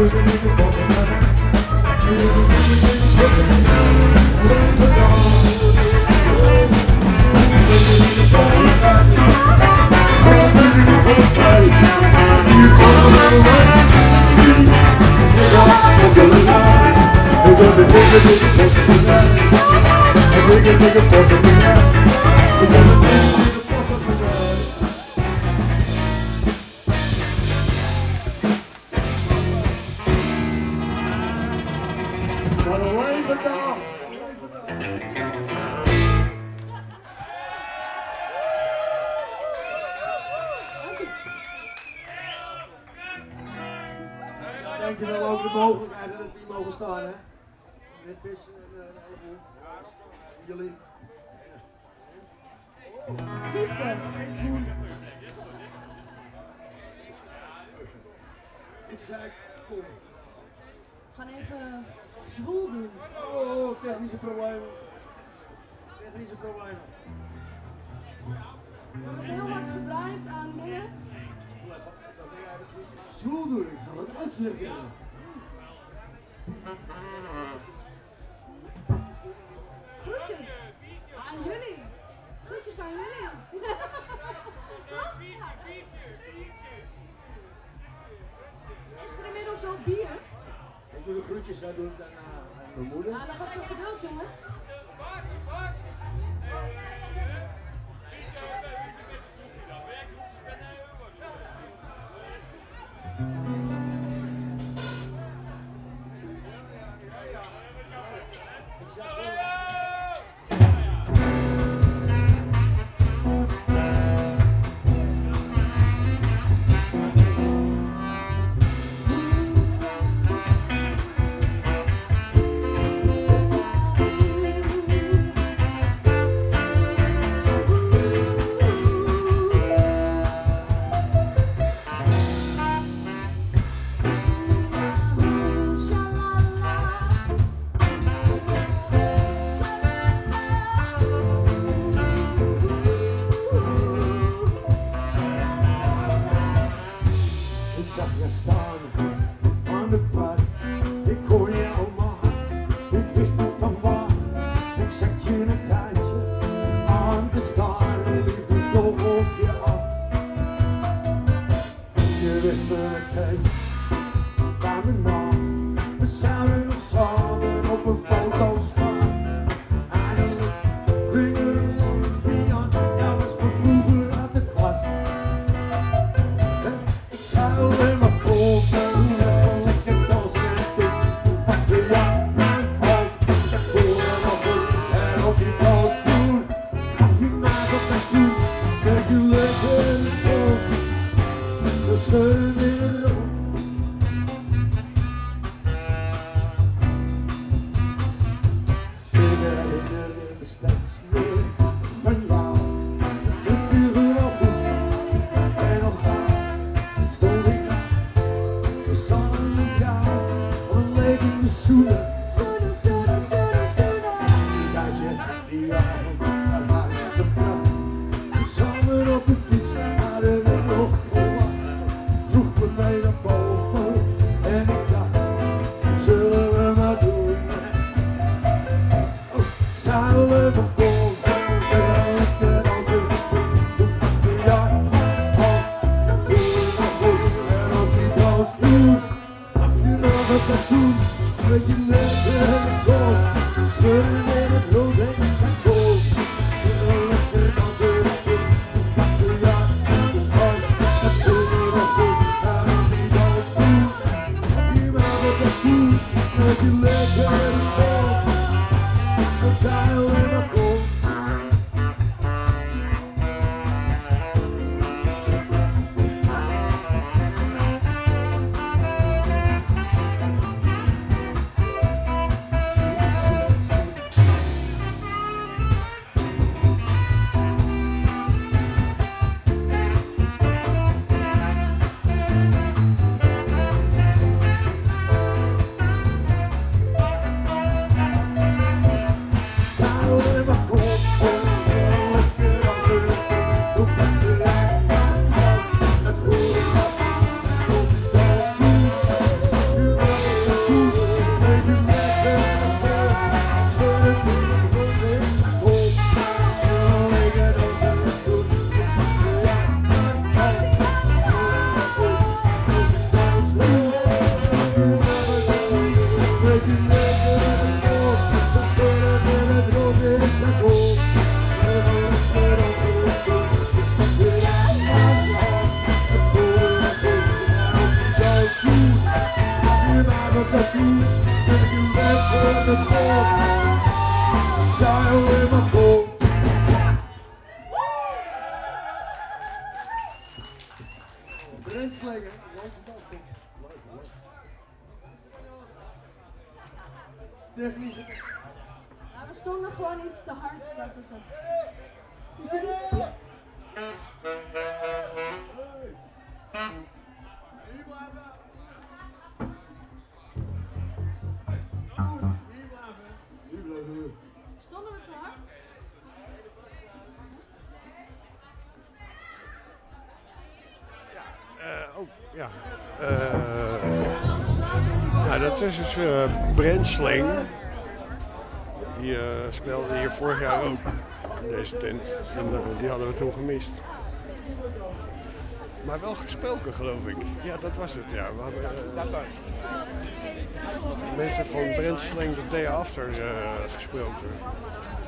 Dankjewel over de mogelijkheid dat we hier mogen staan, hè. Meneer Visser en de Ellevoer. Jullie. Liefde. Koen. Ik zei, kom. We gaan even zwoel doen. Oh, technische problemen. Technische problemen. We hebben heel hard gedraaid aan dingen. Zwoel doen, ik ga het uitleggen. Groetjes aan jullie. Groetjes aan jullie. Toch? Is er inmiddels al bier? Ik doe de groetjes, dat doe ik dan aan mijn moeder. Nou, dan gaat veel geduld, jongens. Technisch. Ja, we stonden gewoon iets te hard, dat is het. Hier blijven. Hier blijven. Stonden we te hard? Ja. Anders blazen we niet Nou, dat is dus Brent Sling. Die speelde hier vorig jaar ook in deze tent. En die hadden we toen gemist. Maar wel gesproken, geloof ik. Ja, dat was het. Ja. We hadden mensen van Brent Sling The Day After gesproken.